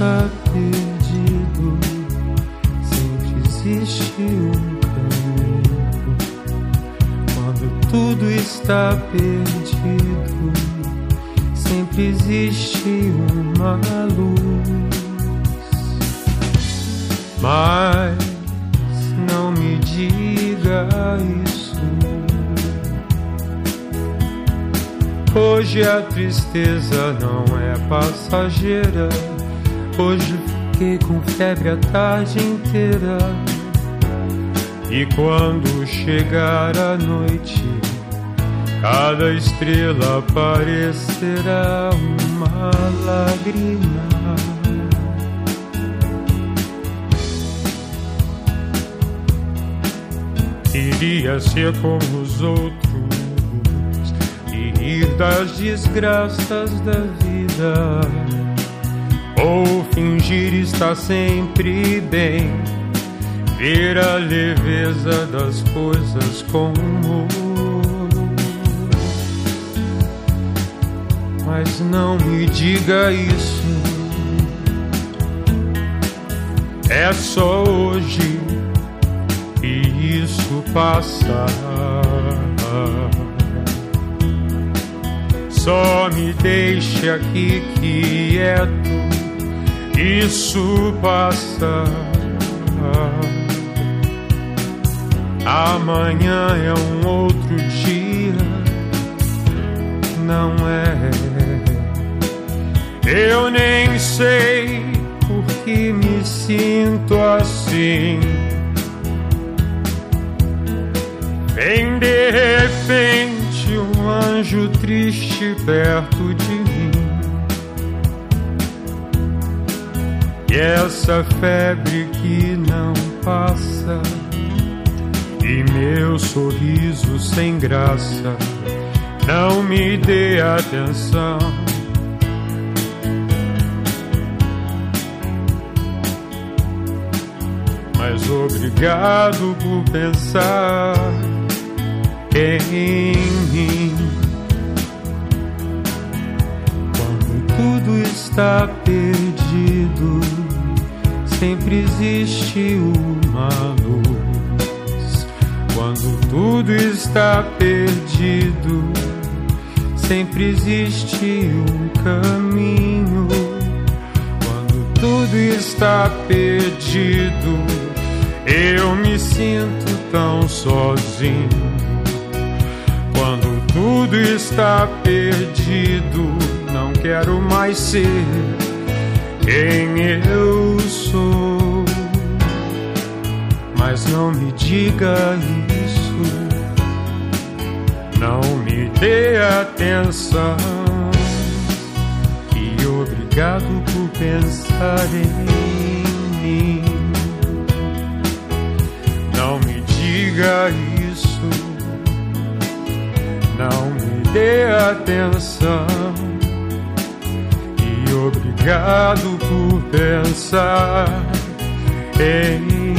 está perdido, sempre existe um caminho. Quando tudo está perdido, sempre existe uma luz. Mas não me diga isso. Hoje a tristeza não é passageira. Hoje fiquei com febre a tarde inteira. E quando chegar a noite, cada estrela parecerá uma lágrima. Queria ser como os outros e rir das desgraças da vida, ou fingir estar sempre bem, ver a leveza das coisas com humor. Mas não me diga isso, é só hoje e isso passa. Só me deixe aqui quieto, isso passa. Amanhã é um outro dia, não é? Eu nem sei por que me sinto assim. Vem de repente um anjo triste perto de mim, e essa febre que não passa, e meu sorriso sem graça, não me dê atenção. Mas obrigado por pensar em mim. Quando tudo está perdido, sempre existe uma luz. Quando tudo está perdido, sempre existe um caminho. Quando tudo está perdido, eu me sinto tão sozinho. Quando tudo está perdido, não quero mais ser quem eu sou. Mas não me diga isso, não me dê atenção. E obrigado por pensar em mim. Não me diga isso, não me dê atenção. E obrigado por pensar em mim.